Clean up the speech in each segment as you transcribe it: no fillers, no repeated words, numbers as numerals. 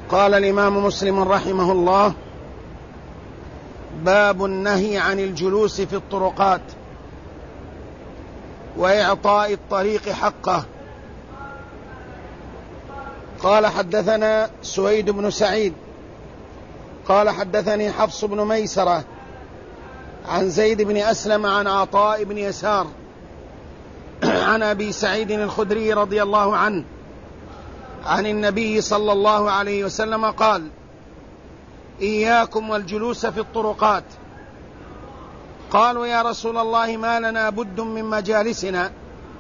قال الإمام مسلم رحمه الله: باب النهي عن الجلوس في الطرقات وإعطاء الطريق حقه. قال: حدثنا سويد بن سعيد قال: حدثني حفص بن ميسرة عن زيد بن أسلم عن عطاء بن يسار عن أبي سعيد الخدري رضي الله عنه عن النبي صلى الله عليه وسلم قال: إياكم والجلوس في الطرقات. قالوا: يا رسول الله، ما لنا بد من مجالسنا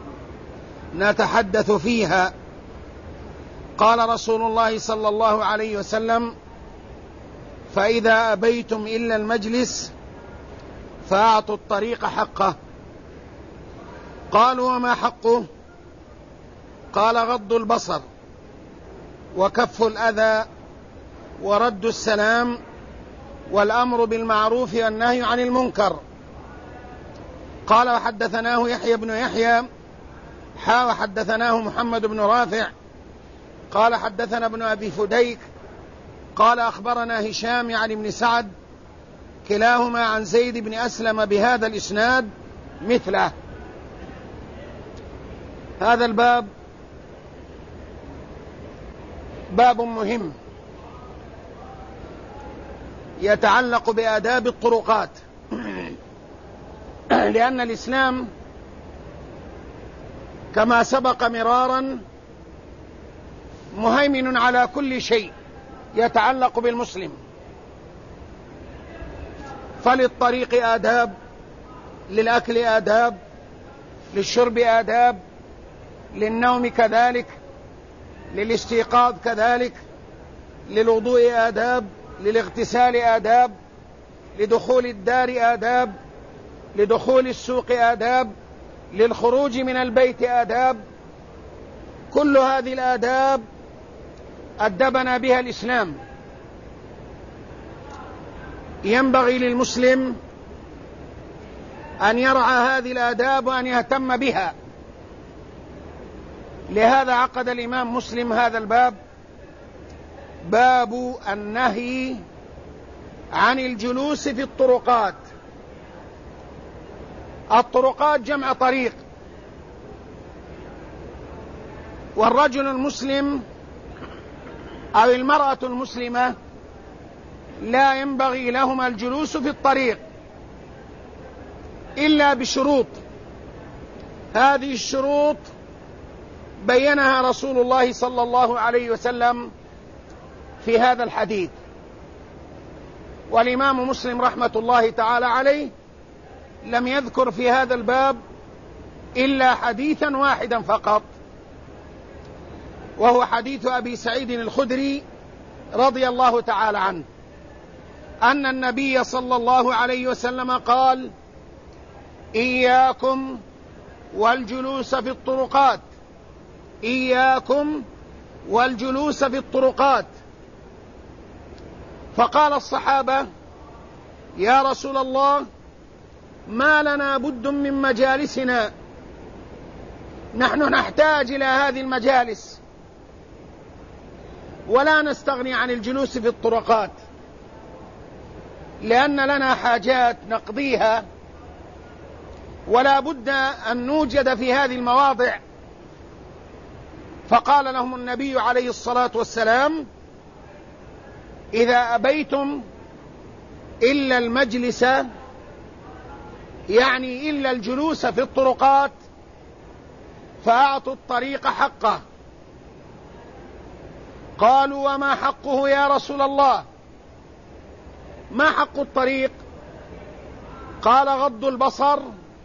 نتحدث فيها. قال رسول الله صلى الله عليه وسلم: فإذا أبيتم إلا المجلس فأعطوا الطريق حقه. قالوا: وما حقه؟ قال: غض البصر وكف الأذى ورد السلام والأمر بالمعروف والنهي عن المنكر. قال: وحدثناه يحيى بن يحيى وحدثناه محمد بن رافع قال: حدثنا ابن أبي فديك قال: أخبرنا هشام يعني بن سعد كلاهما عن زيد بن أسلم بهذا الإسناد مثله. هذا الباب باب مهم يتعلق بآداب الطرقات، لأن الإسلام كما سبق مرارا مهيمن على كل شيء يتعلق بالمسلم، فللطريق آداب، للأكل آداب، للشرب آداب، للنوم كذلك، للاستيقاظ كذلك، للوضوء آداب، للاغتسال آداب، لدخول الدار آداب، لدخول السوق آداب، للخروج من البيت آداب. كل هذه الآداب أدبنا بها الإسلام. ينبغي للمسلم أن يرعى هذه الآداب وأن يهتم بها. لهذا عقد الإمام مسلم هذا الباب: باب النهي عن الجلوس في الطرقات. الطرقات جمع طريق، والرجل المسلم أو المرأة المسلمة لا ينبغي لهما الجلوس في الطريق إلا بشروط. هذه الشروط بينها رسول الله صلى الله عليه وسلم في هذا الحديث، والإمام مسلم رحمة الله تعالى عليه لم يذكر في هذا الباب إلا حديثا واحدا فقط، وهو حديث أبي سعيد الخدري رضي الله تعالى عنه أن النبي صلى الله عليه وسلم قال: إياكم والجلوس في الطرقات، إياكم والجلوس في الطرقات. فقال الصحابة: يا رسول الله، ما لنا بد من مجالسنا، نحن نحتاج إلى هذه المجالس ولا نستغني عن الجلوس في الطرقات، لأن لنا حاجات نقضيها ولا بد أن نوجد في هذه المواضع. فقال لهم النبي عليه الصلاة والسلام: إذا أبيتم إلا المجلس، يعني إلا الجلوس في الطرقات، فأعطوا الطريق حقه. قالوا: وما حقه يا رسول الله؟ ما حق الطريق؟ قال: غض البصر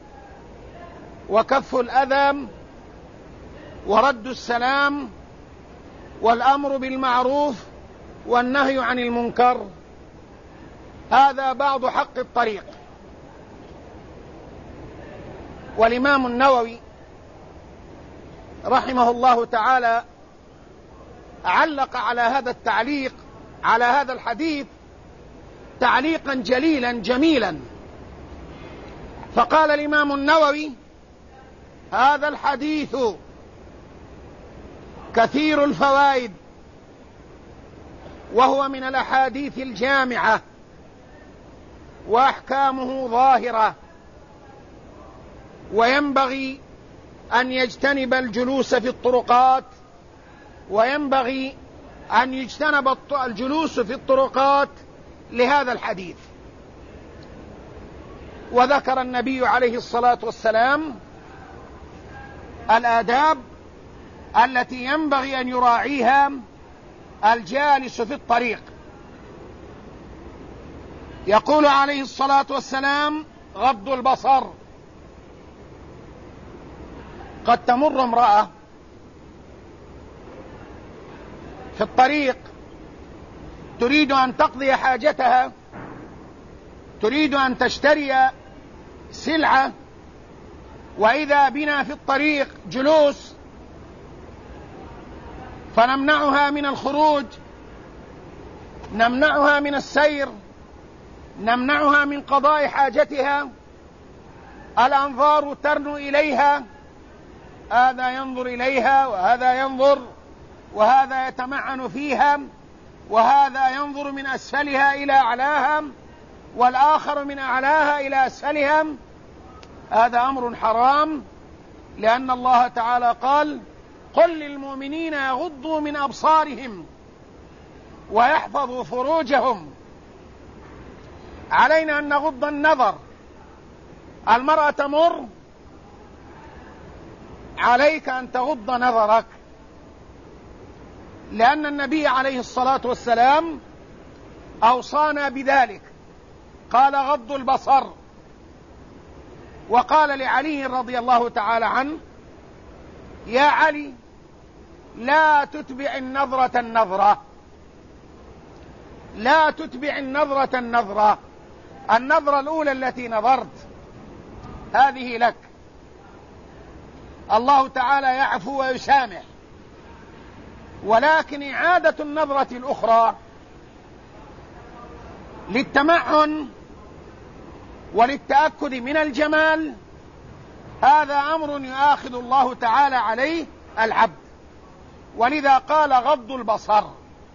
وكف الأذى ورد السلام والأمر بالمعروف والنهي عن المنكر. هذا بعض حق الطريق. والإمام النووي رحمه الله تعالى علق على هذا التعليق، على هذا الحديث، تعليقا جليلا جميلا. فقال الإمام النووي: هذا الحديث كثير الفوائد وهو من الأحاديث الجامعة وأحكامه ظاهرة، وينبغي أن يجتنب الجلوس في الطرقات، وينبغي أن يجتنب الجلوس في الطرقات لهذا الحديث. وذكر النبي عليه الصلاة والسلام الآداب التي ينبغي أن يراعيها الجالس في الطريق. يقول عليه الصلاة والسلام: غض البصر. قد تمر امرأة في الطريق تريد أن تقضي حاجتها، تريد أن تشتري سلعة، وإذا بنا في الطريق جلوس، فنمنعها من الخروج، نمنعها من السير، نمنعها من قضاء حاجتها. الأنظار ترنو إليها، هذا ينظر إليها وهذا ينظر، وهذا يتمعن فيها، وهذا ينظر من أسفلها إلى أعلاها، والآخر من أعلاها إلى أسفلها. هذا أمر حرام، لأن الله تعالى قال: قل للمؤمنين يغضوا من أبصارهم ويحفظوا فروجهم. علينا أن نغض النظر. المرأة تمر، عليك أن تغض نظرك، لأن النبي عليه الصلاة والسلام أوصانا بذلك، قال: غض البصر. وقال لعلي رضي الله تعالى عنه: يا علي، لا تتبع النظرة النظرة، لا تتبع النظرة النظرة. النظرة الأولى التي نظرت هذه لك، الله تعالى يعفو ويسامح، ولكن إعادة النظرة الأخرى للتمعن وللتأكد من الجمال، هذا أمر يؤاخذ الله تعالى عليه العبد. ولذا قال: غض البصر.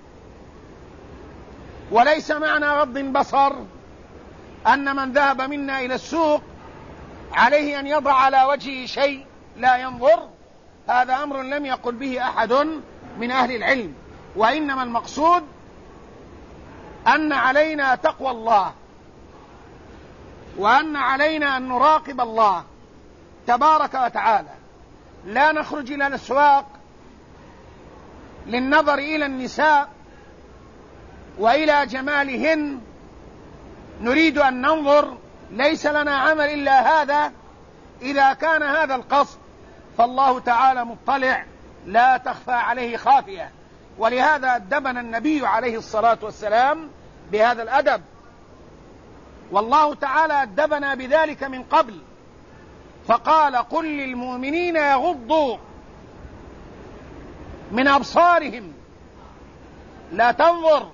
وليس معنى غض البصر أن من ذهب منا إلى السوق عليه أن يضع على وجهه شيء لا ينظر، هذا أمر لم يقل به أحد من أهل العلم. وإنما المقصود أن علينا تقوى الله، وأن علينا أن نراقب الله تبارك وتعالى. لا نخرج إلى الأسواق للنظر إلى النساء وإلى جمالهن، نريد أن ننظر، ليس لنا عمل إلا هذا. إذا كان هذا القصد فالله تعالى مطلع، لا تخفى عليه خافية. ولهذا أدبنا النبي عليه الصلاة والسلام بهذا الأدب، والله تعالى أدبنا بذلك من قبل، فقال: قل للمؤمنين يغضوا من أبصارهم. لا تنظر،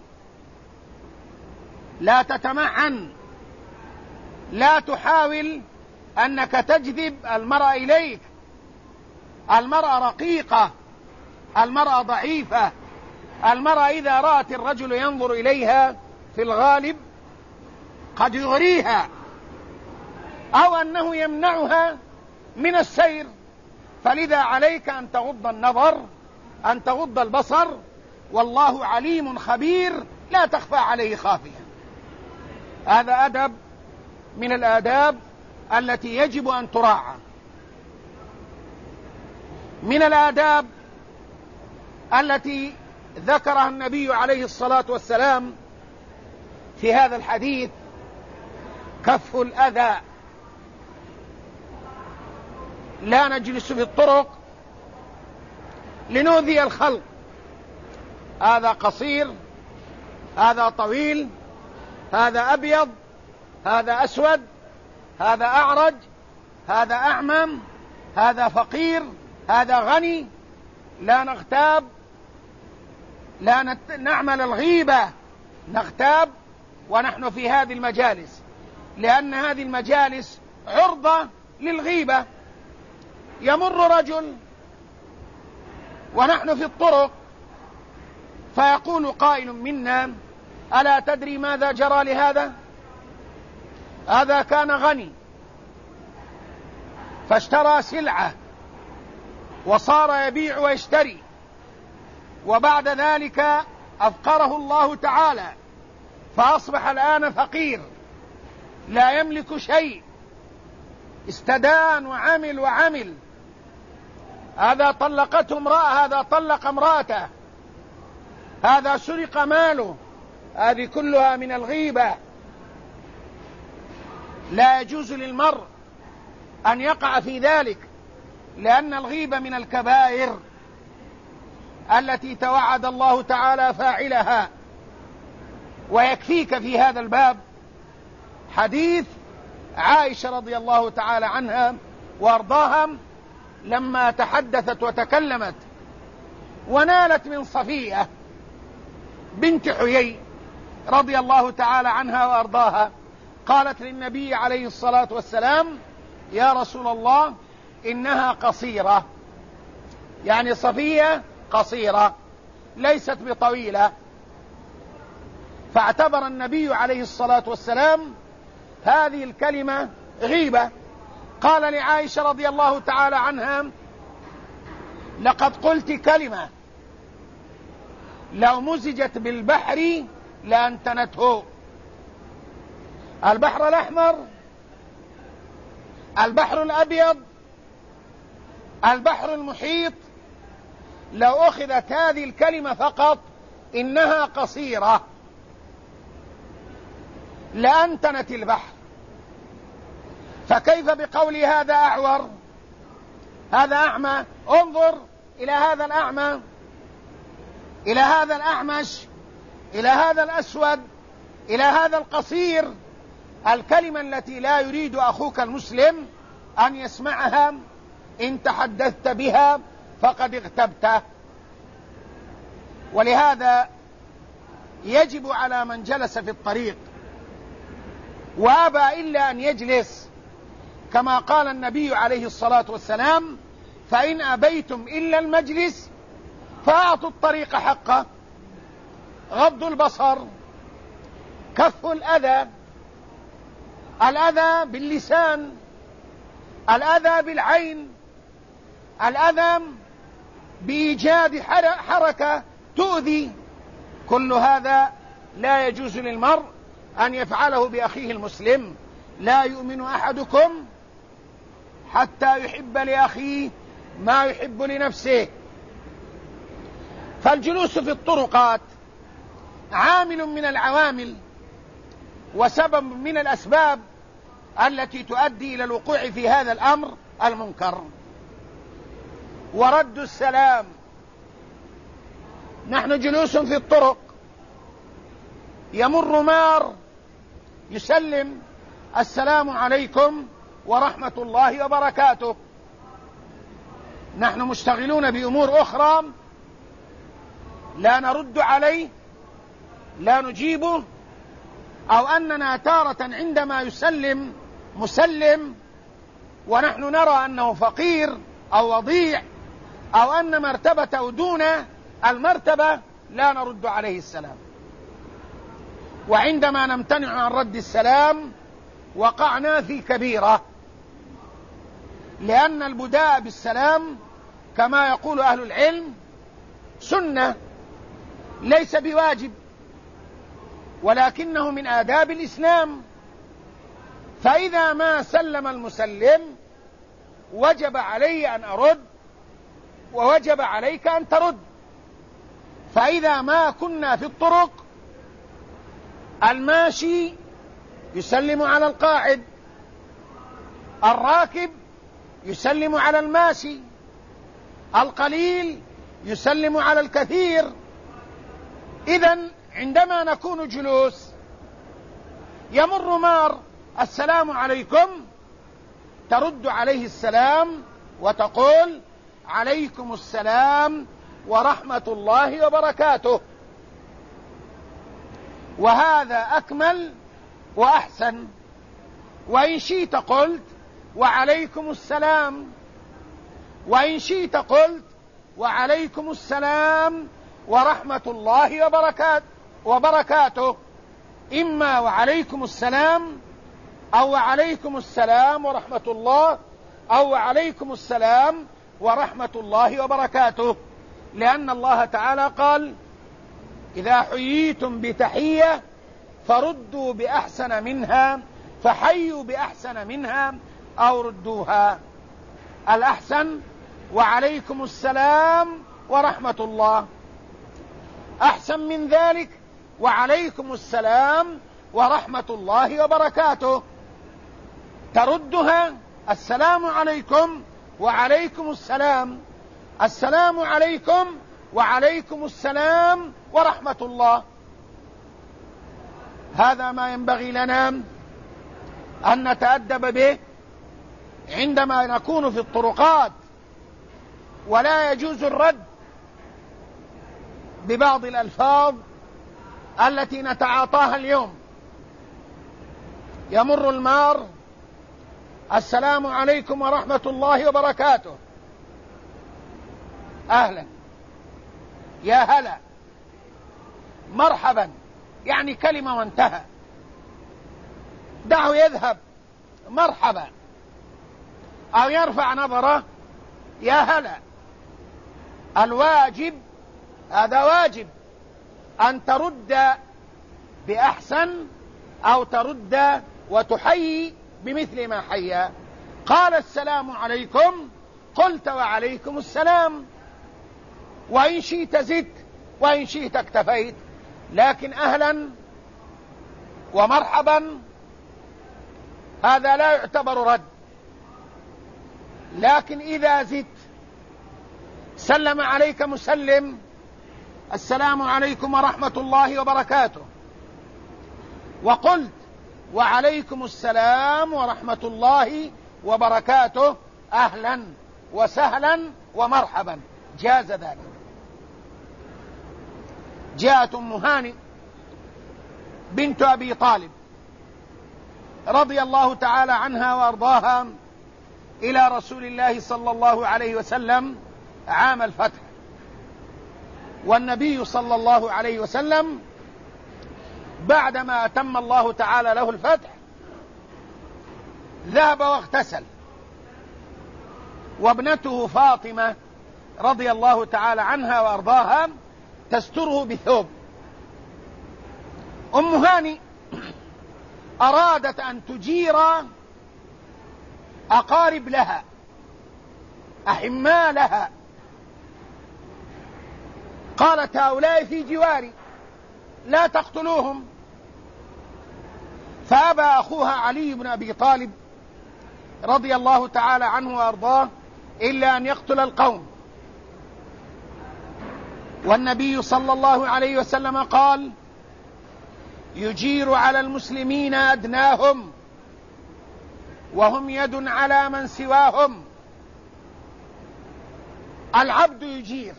لا تتمعن، لا تحاول أنك تجذب المرأة إليك. المرأة رقيقة، المرأة ضعيفة. المرأة إذا رأت الرجل ينظر إليها في الغالب قد يغريها، أو أنه يمنعها من السير. فلذا عليك أن تغض النظر، أن تغض البصر، والله عليم خبير لا تخفى عليه خافية. هذا أدب من الآداب التي يجب أن تراعى. من الآداب التي ذكرها النبي عليه الصلاة والسلام في هذا الحديث كف الأذى. لا نجلس في الطرق لنؤذي الخلق، هذا قصير، هذا طويل، هذا أبيض، هذا أسود، هذا أعرج، هذا أعمم، هذا فقير، هذا غني. لا نغتاب، لا نعمل الغيبة، نغتاب ونحن في هذه المجالس، لأن هذه المجالس عرضة للغيبة. يمر رجل ونحن في الطرق فيقول قائل منا: ألا تدري ماذا جرى لهذا؟ هذا كان غني فاشترى سلعة وصار يبيع ويشتري، وبعد ذلك أفقره الله تعالى فأصبح الآن فقير لا يملك شيء، استدان وعمل. هذا طلقته امرأة، هذا طلق امرأته، هذا سرق ماله. هذه كلها من الغيبة. لا يجوز للمرء أن يقع في ذلك، لأن الغيبة من الكبائر التي توعد الله تعالى فاعلها. ويكفيك في هذا الباب حديث عائشة رضي الله تعالى عنها وارضاها لما تحدثت وتكلمت ونالت من صفية بنت حيي رضي الله تعالى عنها وارضاها، قالت للنبي عليه الصلاة والسلام: يا رسول الله إنها قصيرة، يعني صفية قصيرة ليست بطويلة. فاعتبر النبي عليه الصلاة والسلام هذه الكلمة غيبة. قال لعائشة رضي الله تعالى عنها: لقد قلت كلمة لو مزجت بالبحر لأنتنته. البحر الأحمر، البحر الأبيض، البحر المحيط، لو أخذت هذه الكلمة فقط إنها قصيرة لأنتنت البحر، فكيف بقول هذا أعور، هذا أعمى؟ انظر إلى هذا الأعمى، إلى هذا الأعمش، إلى هذا الأسود، إلى هذا القصير. الكلمة التي لا يريد أخوك المسلم أن يسمعها إن تحدثت بها فقد اغتبته. ولهذا يجب على من جلس في الطريق وأبى إلا أن يجلس، كما قال النبي عليه الصلاة والسلام: فإن أبيتم إلا المجلس فأعطوا الطريق حقه. غض البصر، كف الأذى، الأذى باللسان، الأذى بالعين، الأذى بإيجاد حركة تؤذي، كل هذا لا يجوز للمرء أن يفعله بأخيه المسلم. لا يؤمن أحدكم حتى يحب لأخيه ما يحب لنفسه. فالجلوس في الطرقات عامل من العوامل وسبب من الأسباب التي تؤدي إلى الوقوع في هذا الأمر المنكر. ورد السلام، نحن جلوس في الطرق، يمر مار يسلم: السلام عليكم ورحمة الله وبركاته. نحن مشتغلون بأمور أخرى، لا نرد عليه، لا نجيبه، أو أننا تارة عندما يسلم مسلم ونحن نرى أنه فقير أو وضيع أو أن مرتبته دون المرتبة لا نرد عليه السلام. وعندما نمتنع عن رد السلام وقعنا في كبيرة، لأن البداء بالسلام كما يقول أهل العلم سنة، ليس بواجب، ولكنه من آداب الإسلام. فإذا ما سلم المسلم وجب علي أن أرد، ووجب عليك أن ترد. فإذا ما كنا في الطرق، الماشي يسلم على القاعد، الراكب يسلم على الماشي، القليل يسلم على الكثير. إذن عندما نكون جلوس يمر مار: السلام عليكم، ترد عليه السلام وتقول: عليكم السلام ورحمة الله وبركاته. وهذا أكمل وأحسن. وإن شئت قلت: وعليكم السلام، وإن شئت قلت: وعليكم السلام ورحمة الله وبركاته، إما وعليكم السلام أو وعليكم السلام ورحمة الله أو وعليكم السلام ورحمة الله وبركاته، لأن الله تعالى قال: إذا حييتم بتحية فردوا بأحسن منها فحيوا بأحسن منها أو ردوها. الأحسن وعليكم السلام ورحمة الله، أحسن من ذلك وعليكم السلام ورحمة الله وبركاته. تردها: السلام عليكم وعليكم السلام، السلام عليكم وعليكم السلام ورحمة الله. هذا ما ينبغي لنا أن نتأدب به عندما نكون في الطرقات، ولا يجوز الرد ببعض الألفاظ التي نتعاطاها اليوم. يمر المار: السلام عليكم ورحمة الله وبركاته، أهلا، يا هلا، مرحبا، يعني كلمة وانتهى، دعه يذهب، مرحبا، أو يرفع نظره: يا هلا. الواجب، هذا واجب، أن ترد بأحسن أو ترد وتحيي بمثل ما حيا. قال: السلام عليكم، قلت: وعليكم السلام، وإن شئت زدت وإن شئت اكتفيت، لكن أهلا ومرحبا هذا لا يعتبر رد. لكن إذا زدت، سلم عليك مسلم: السلام عليكم ورحمة الله وبركاته، وقلت: وعليكم السلام ورحمة الله وبركاته، أهلا وسهلا ومرحبا، جاز ذلك. جاءت أم هاني بنت أبي طالب رضي الله تعالى عنها وأرضاها إلى رسول الله صلى الله عليه وسلم عام الفتح، والنبي صلى الله عليه وسلم بعدما أتم الله تعالى له الفتح ذهب واغتسل، وابنته فاطمة رضي الله تعالى عنها وأرضاها تستره بثوب. أم هاني أرادت أن تجير أقارب لها، أحماء لها، قالت: هؤلاء في جواري لا تقتلوهم. فأبى أخوها علي بن أبي طالب رضي الله تعالى عنه وأرضاه إلا أن يقتل القوم. والنبي صلى الله عليه وسلم قال: يجير على المسلمين أدناهم وهم يد على من سواهم. العبد يجير،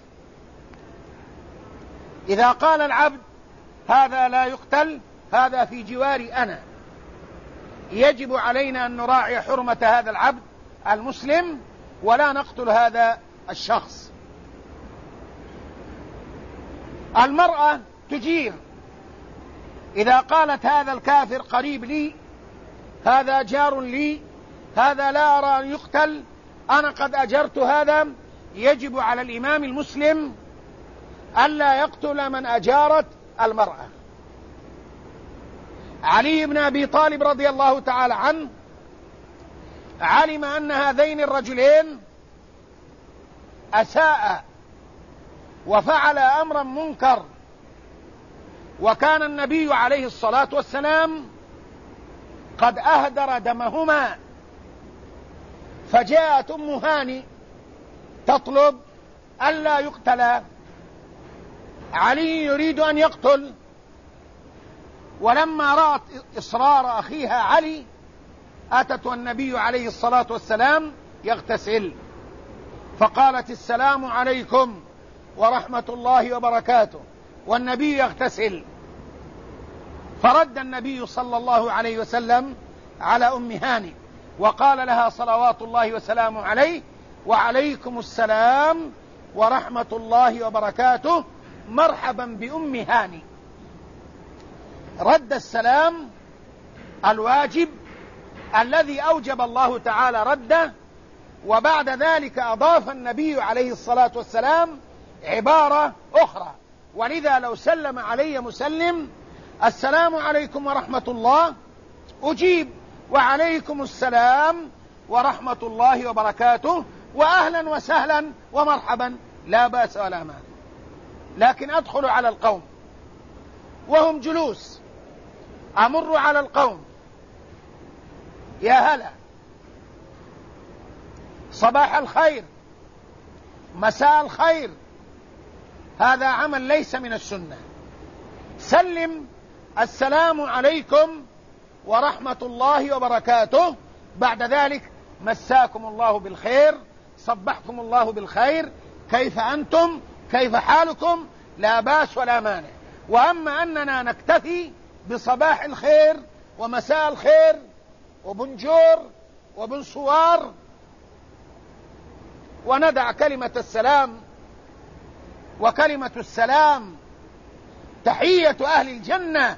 إذا قال العبد: هذا لا يقتل، هذا في جواري أنا، يجب علينا أن نراعي حرمة هذا العبد المسلم ولا نقتل هذا الشخص. المرأة تجير، إذا قالت: هذا الكافر قريب لي، هذا جار لي، هذا لا أرى أن يقتل، أنا قد أجرت هذا، يجب على الإمام المسلم ألا يقتل من أجارت المرأة. علي بن أبي طالب رضي الله تعالى عنه علم أن هذين الرجلين أساء وفعل أمرا منكر، وكان النبي عليه الصلاة والسلام قد أهدر دمهما، فجاءت أم هاني تطلب ألا يقتلا. علي يريد أن يقتل، ولما رأت إصرار أخيها علي أتت النبي عليه الصلاة والسلام يغتسل، فقالت: السلام عليكم ورحمة الله وبركاته، والنبي يغتسل. فرد النبي صلى الله عليه وسلم على أم هاني وقال لها صلوات الله وسلامه عليه: وعليكم السلام ورحمة الله وبركاته، مرحبا بأم هاني. رد السلام الواجب الذي أوجب الله تعالى رده، وبعد ذلك أضاف النبي عليه الصلاة والسلام عبارة أخرى. ولذا لو سلم علي مسلم السلام عليكم ورحمة الله أجيب وعليكم السلام ورحمة الله وبركاته وأهلا وسهلا ومرحبا، لا بأس ولا مانع. لكن أدخل على القوم وهم جلوس، أمر على القوم، يا هلا، صباح الخير، مساء الخير، هذا عمل ليس من السنة. سلم السلام عليكم ورحمة الله وبركاته، بعد ذلك مساكم الله بالخير، صبحكم الله بالخير، كيف أنتم، كيف حالكم، لا باس ولا مانع. وأما أننا نكتفي بصباح الخير ومساء الخير وبنجور وبنصوار وندع كلمة السلام، وكلمة السلام تحية أهل الجنة،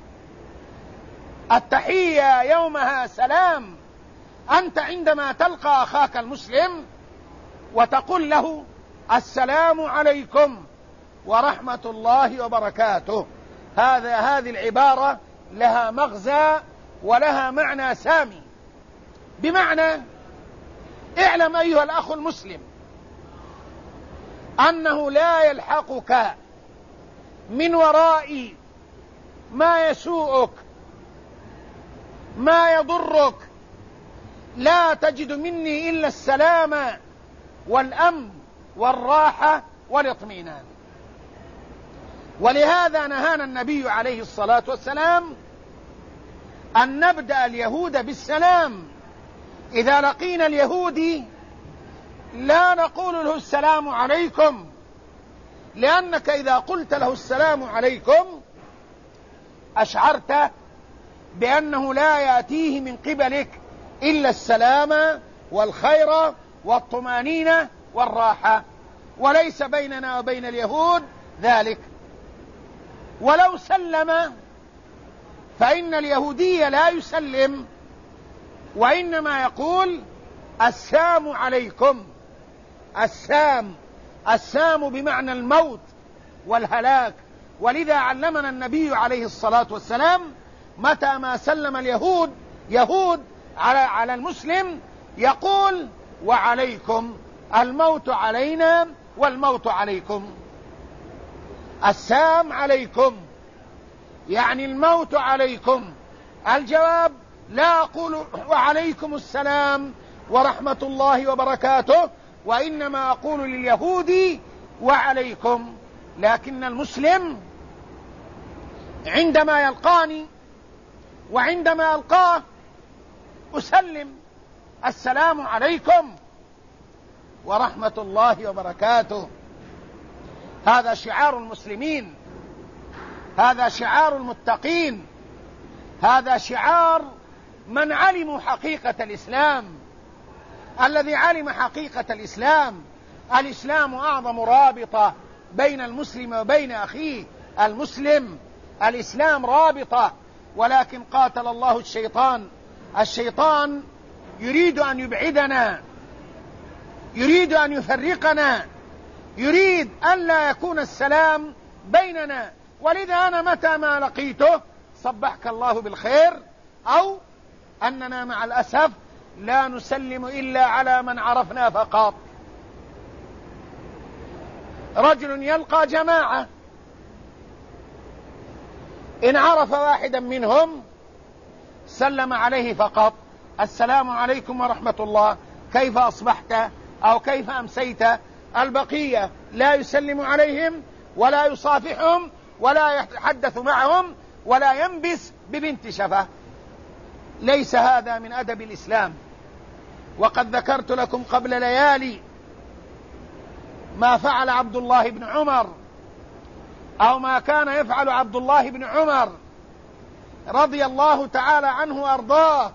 التحية يومها سلام. أنت عندما تلقى أخاك المسلم وتقول له السلام عليكم ورحمة الله وبركاته، هذه العبارة لها مغزى ولها معنى سامي. بمعنى اعلم أيها الأخ المسلم أنه لا يلحقك من وراء ما يسوءك، ما يضرك، لا تجد مني إلا السلام والأمن والراحة والاطمئنان. ولهذا نهانا النبي عليه الصلاة والسلام أن نبدأ اليهود بالسلام. إذا لقينا اليهودي لا نقول له السلام عليكم، لأنك إذا قلت له السلام عليكم أشعرت بأنه لا يأتيه من قبلك إلا السلام والخير والطمأنينة والراحة، وليس بيننا وبين اليهود ذلك. ولو سلم فإن اليهودي لا يسلم، وإنما يقول السلام عليكم. السام بمعنى الموت والهلاك. ولذا علمنا النبي عليه الصلاة والسلام متى ما سلم يهود على المسلم يقول وعليكم، الموت علينا والموت عليكم. السلام عليكم يعني الموت عليكم. الجواب لا أقول وعليكم السلام ورحمة الله وبركاته، وإنما أقول لليهود وعليكم. لكن المسلم عندما يلقاني وعندما ألقاه أسلم السلام عليكم ورحمة الله وبركاته. هذا شعار المسلمين، هذا شعار المتقين، هذا شعار من علموا حقيقة الإسلام. الذي علم حقيقة الإسلام أعظم رابطة بين المسلم وبين أخيه المسلم. الإسلام رابطة، ولكن قاتل الله الشيطان يريد أن يبعدنا، يريد أن يفرقنا، يريد أن لا يكون السلام بيننا. ولذا أنا متى ما لقيته صبحك الله بالخير، أو أننا مع الأسف لا نسلم إلا على من عرفنا فقط. رجل يلقى جماعة، إن عرف واحدا منهم سلم عليه فقط، السلام عليكم ورحمة الله، كيف أصبحت أو كيف أمسيت. البقية لا يسلم عليهم ولا يصافحهم ولا يتحدث معهم ولا ينبس ببنت شفة. ليس هذا من أدب الإسلام. وقد ذكرت لكم قبل ليالي ما فعل عبد الله بن عمر، أو ما كان يفعل عبد الله بن عمر رضي الله تعالى عنه وأرضاه.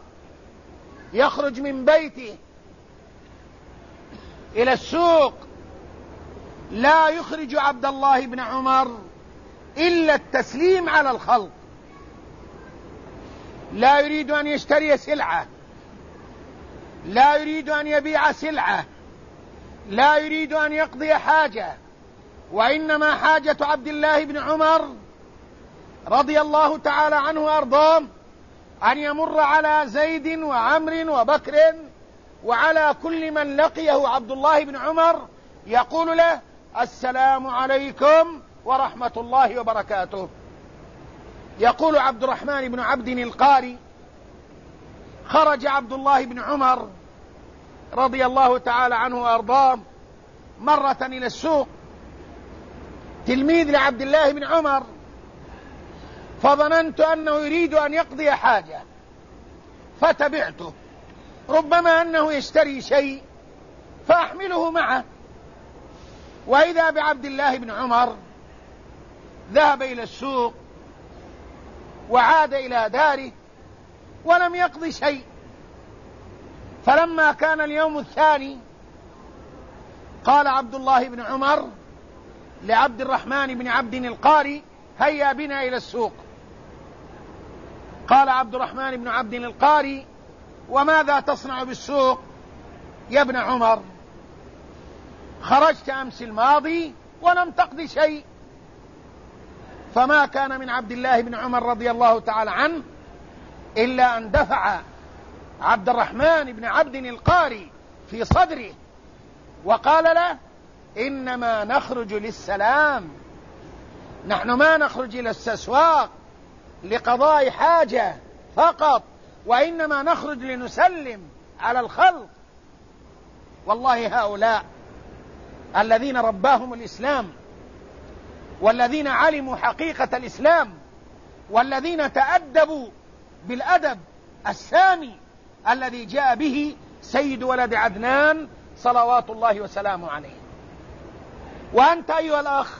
يخرج من بيته إلى السوق لا يخرج عبد الله بن عمر إلا التسليم على الخلق، لا يريد أن يشتري سلعة، لا يريد أن يبيع سلعة، لا يريد أن يقضي حاجة، وإنما حاجة عبد الله بن عمر رضي الله تعالى عنه وأرضاه أن يمر على زيد وعمر وبكر وعلى كل من لقيه عبد الله بن عمر يقول له السلام عليكم ورحمة الله وبركاته. يقول عبد الرحمن بن عبد القاري: خرج عبد الله بن عمر رضي الله تعالى عنه وأرضاه مرة إلى السوق، تلميذ لعبد الله بن عمر، فظننت أنه يريد أن يقضي حاجة فتبعته، ربما أنه يشتري شيء فأحمله معه، وإذا بعبد الله بن عمر ذهب إلى السوق وعاد إلى داره ولم يقضي شيء. فلما كان اليوم الثاني قال عبد الله بن عمر لعبد الرحمن بن عبد القاري: هيا بنا إلى السوق. قال عبد الرحمن بن عبد القاري: وماذا تصنع بالسوق يا ابن عمر؟ خرجت أمس الماضي ولم تقض شيء. فما كان من عبد الله بن عمر رضي الله تعالى عنه إلا أن دفع عبد الرحمن بن عبد القاري في صدره وقال له: إنما نخرج للسلام، نحن ما نخرج إلى الأسواق لقضاء حاجة فقط، وإنما نخرج لنسلم على الخلق. والله هؤلاء الذين رباهم الإسلام، والذين علموا حقيقة الإسلام، والذين تأدبوا بالأدب السامي الذي جاء به سيد ولد عدنان صلوات الله وسلامه عليه. وأنت أيها الأخ،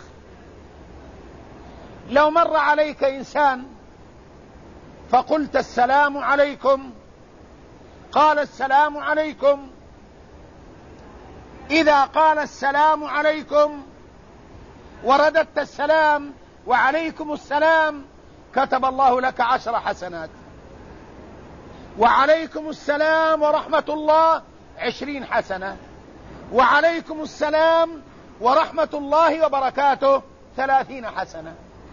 لو مر عليك إنسان فقلت السلام عليكم، قال السلام عليكم، إذا قال السلام عليكم ورددت السلام وعليكم السلام كتب الله لك 10 حسنات، وعليكم السلام ورحمة الله 20 حسنة، وعليكم السلام ورحمة الله وبركاته 30 حسنة.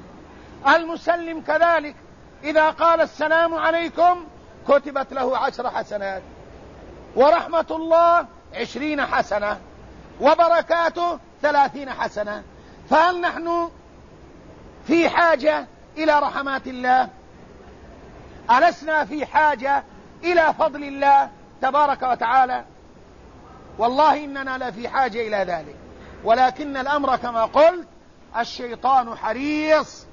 المسلم كذلك إذا قال السلام عليكم كتبت له 10 حسنات، ورحمة الله 20 حسنة، وبركاته 30 حسنة. فهل نحن في حاجة إلى رحمات الله؟ ألسنا في حاجة إلى فضل الله تبارك وتعالى؟ والله إننا لفي حاجة إلى ذلك، ولكن الأمر كما قلت الشيطان حريص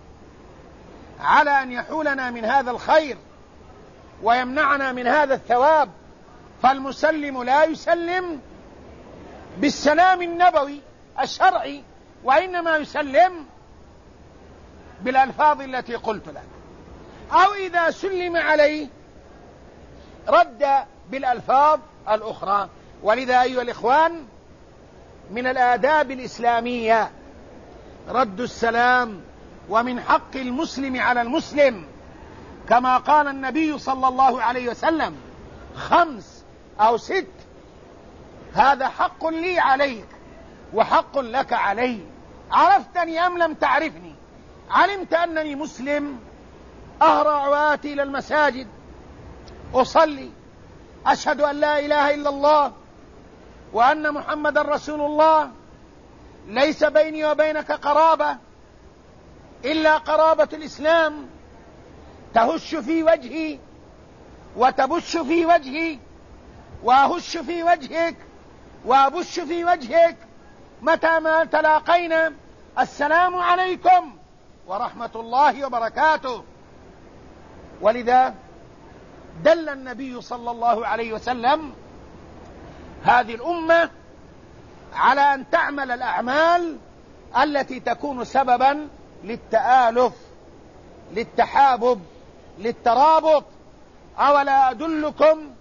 على أن يحولنا من هذا الخير ويمنعنا من هذا الثواب. فالمسلم لا يسلم بالسلام النبوي الشرعي، وإنما يسلم بالألفاظ التي قلت لك، أو إذا سلم عليه رد بالألفاظ الأخرى. ولذا أيها الإخوان، من الآداب الإسلامية رد السلام، ومن حق المسلم على المسلم كما قال النبي صلى الله عليه وسلم: 5 أو 6، هذا حق لي عليك وحق لك علي. عرفتني أم لم تعرفني؟ علمت أنني مسلم، أهرع وآتي إلى المساجد، أصلي، أشهد أن لا إله إلا الله وأن محمد رسول الله، ليس بيني وبينك قرابة إلا قرابة الإسلام، تهش في وجهي وتبش في وجهي وأهش في وجهك وأبش في وجهك، متى ما تلاقينا السلام عليكم ورحمة الله وبركاته. ولذا دل النبي صلى الله عليه وسلم هذه الأمة على أن تعمل الأعمال التي تكون سببا للتآلف، للتحابب، للترابط. أولا أدلكم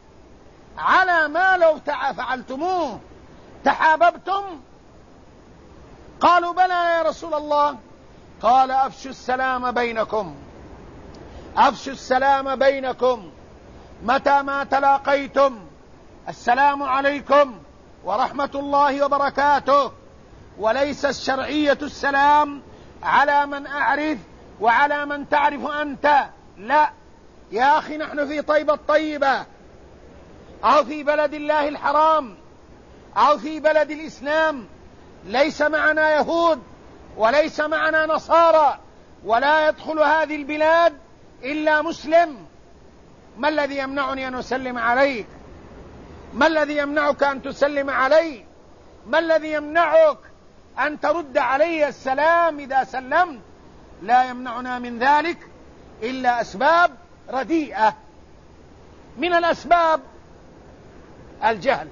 على ما لو فعلتموه تحاببتم قالوا بلى يا رسول الله. قال أفشوا السلام بينكم، أفشوا السلام بينكم، متى ما تلاقيتم السلام عليكم ورحمة الله وبركاته. وليس الشرعية السلام على من أعرف وعلى من تعرف أنت، لا يا أخي، نحن في طيبة الطيبة أو في بلد الله الحرام أو في بلد الإسلام، ليس معنا يهود وليس معنا نصارى، ولا يدخل هذه البلاد إلا مسلم. ما الذي يمنعني أن أسلم عليك؟ ما الذي يمنعك أن تسلم علي؟ ما الذي يمنعك أن ترد علي السلام إذا سلمت؟ لا يمنعنا من ذلك إلا أسباب رديئة. من الأسباب الجهل،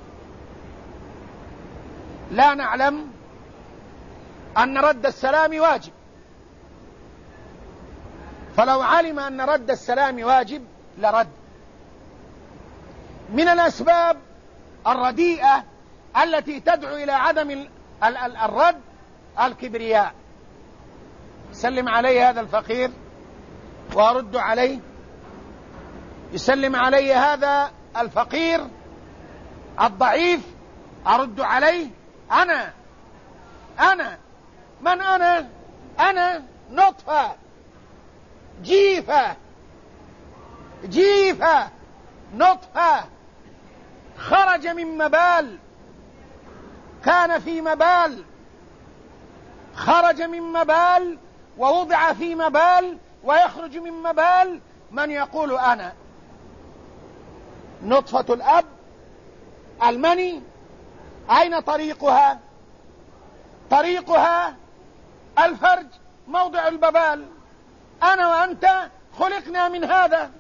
لا نعلم أن رد السلام واجب، فلو علم أن رد السلام واجب لرد. من الأسباب الرديئة التي تدعو إلى عدم الرد الكبرياء. سلم علي هذا الفقير وأرد عليه، يسلم علي هذا الفقير الضعيف أرد عليه. أنا من أنا نطفة جيفة نطفة خرج من مبال، كان في مبال، خرج من مبال ووضع في مبال ويخرج من مبال. من يقول أنا؟ نطفة الأب المني، أين طريقها؟ طريقها الفرج، موضع الببال. أنا وأنت خلقنا من هذا،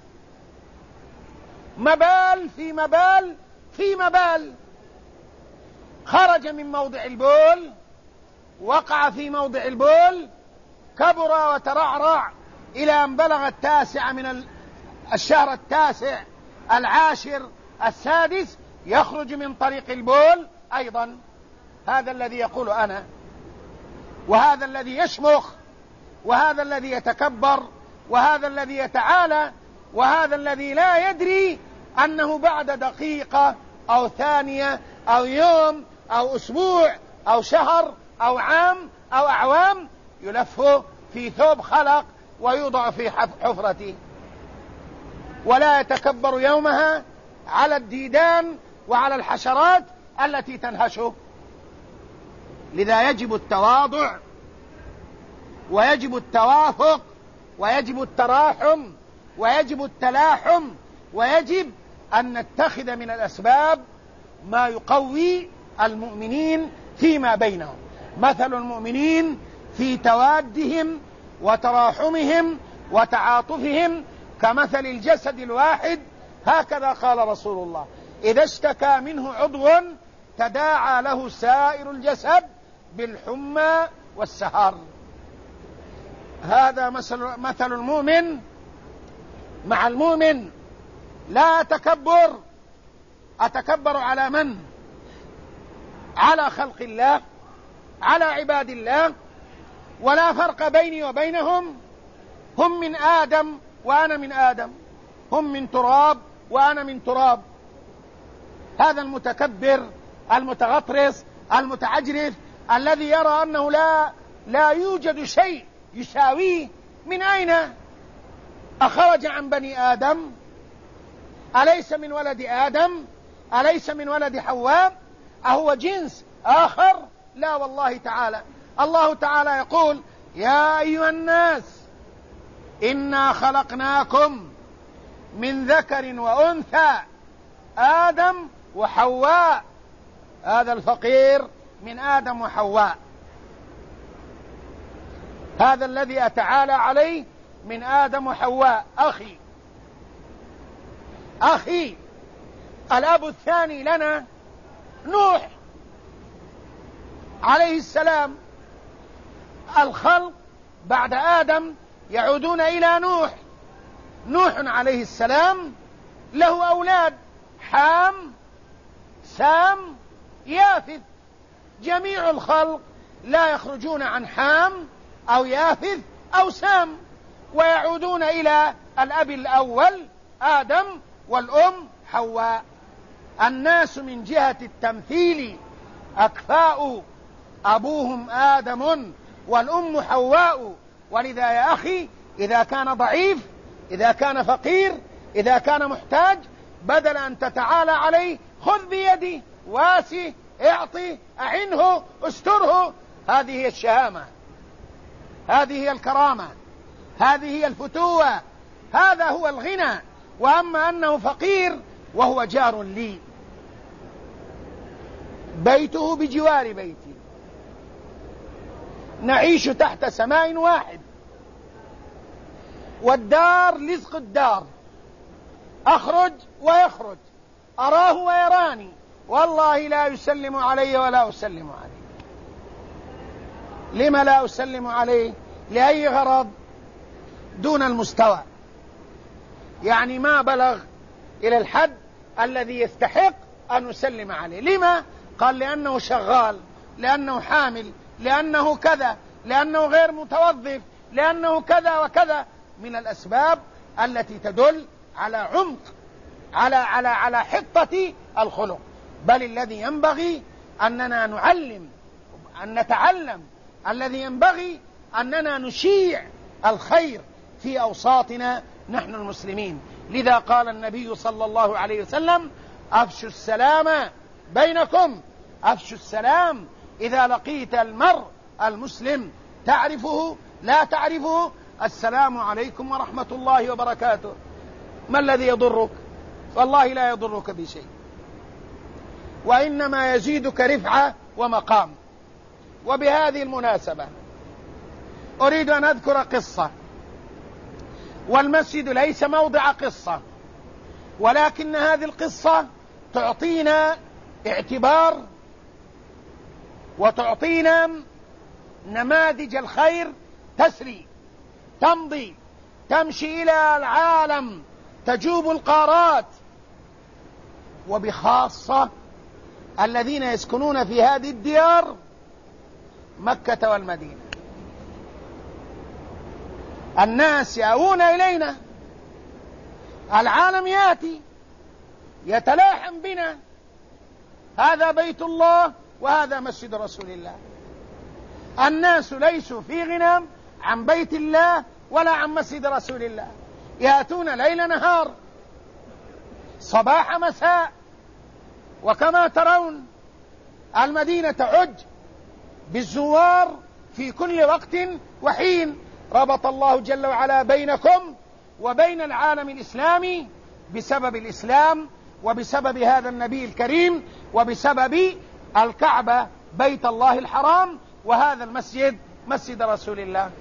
مبال في مبال في مبال، خرج من موضع البول، وقع في موضع البول، كبر وترعرع إلى أن بلغ التاسع من الشهر التاسع، العاشر، السادس، يخرج من طريق البول أيضا. هذا الذي يقول أنا، وهذا الذي يشمخ، وهذا الذي يتكبر، وهذا الذي يتعالى، وهذا الذي لا يدري أنه بعد دقيقة أو ثانية أو يوم أو أسبوع أو شهر أو عام أو أعوام يلف في ثوب خلق ويوضع في حفرته، ولا يتكبر يومها على الديدان وعلى الحشرات التي تنهشه. لذا يجب التواضع ويجب التوافق ويجب التراحم ويجب التلاحم، ويجب أن نتخذ من الأسباب ما يقوي المؤمنين فيما بينهم. مثل المؤمنين في توادهم وتراحمهم وتعاطفهم كمثل الجسد الواحد، هكذا قال رسول الله: إذا اشتكى منه عضو تداعى له سائر الجسد بالحمى والسهر. هذا مثل المؤمن مع المؤمن. لا تكبر. أتكبر على من؟ على خلق الله، على عباد الله، ولا فرق بيني وبينهم. هم من آدم وأنا من آدم، هم من تراب وأنا من تراب. هذا المتكبر المتغطرس المتعجرف الذي يرى أنه لا يوجد شيء يساويه، من أين؟ أخرج عن بني آدم؟ أليس من ولد آدم؟ أليس من ولد حواء؟ أهو جنس آخر؟ لا والله تعالى. الله تعالى يقول: يا أيها الناس إنا خلقناكم من ذكر وأنثى، آدم وحواء. هذا الفقير من آدم وحواء، هذا الذي أتعالى عليه من آدم وحواء. أخي الأب الثاني لنا نوح عليه السلام. الخلق بعد آدم يعودون إلى نوح. نوح عليه السلام له أولاد: حام، سام، يافث. جميع الخلق لا يخرجون عن حام أو يافث أو سام، ويعودون إلى الأب الأول آدم والأم حواء. الناس من جهة التمثيل أكفاء، أبوهم آدم والأم حواء. ولذا يا أخي إذا كان ضعيف، إذا كان فقير، إذا كان محتاج، بدل أن تتعالى عليه خذ بيده، واسه، اعطي، أعنه، استره. هذه هي الشهامة، هذه هي الكرامة، هذه هي الفتوة، هذا هو الغنى. وأما أنه فقير وهو جار لي، بيته بجوار بيتي، نعيش تحت سماء واحد، والدار لزق الدار، أخرج ويخرج، أراه ويراني، والله لا يسلم علي ولا أسلم عليه. لما لا أسلم عليه؟ لأي غرض؟ دون المستوى، يعني ما بلغ إلى الحد الذي يستحق أن نسلم عليه. لما؟ قال لأنه شغال، لأنه حامل، لأنه كذا، لأنه غير متوظف، لأنه كذا وكذا من الأسباب التي تدل على عمق، على حطة الخلق. بل الذي ينبغي أننا نعلم، أن نتعلم، الذي ينبغي أننا نشيع الخير في أوساطنا نحن المسلمين. لذا قال النبي صلى الله عليه وسلم: أفشوا السلام بينكم، أفشوا السلام. إذا لقيت المرء المسلم تعرفه لا تعرفه، السلام عليكم ورحمة الله وبركاته. ما الذي يضرك؟ والله لا يضرك بشيء، وإنما يزيدك رفعة ومقام. وبهذه المناسبة أريد أن أذكر قصة، والمسجد ليس موضع قصة، ولكن هذه القصة تعطينا اعتبار وتعطينا نماذج الخير تسري، تمضي، تمشي إلى العالم، تجوب القارات، وبخاصة الذين يسكنون في هذه الديار، مكة والمدينة. الناس يأوون إلينا، العالم يأتي يتلاحم بنا، هذا بيت الله وهذا مسجد رسول الله. الناس ليسوا في غنى عن بيت الله ولا عن مسجد رسول الله، يأتون ليل نهار، صباح مساء. وكما ترون المدينة تعج بالزوار في كل وقت وحين. ربط الله جل وعلا بينكم وبين العالم الإسلامي بسبب الإسلام، وبسبب هذا النبي الكريم، وبسبب الكعبة بيت الله الحرام، وهذا المسجد مسجد رسول الله.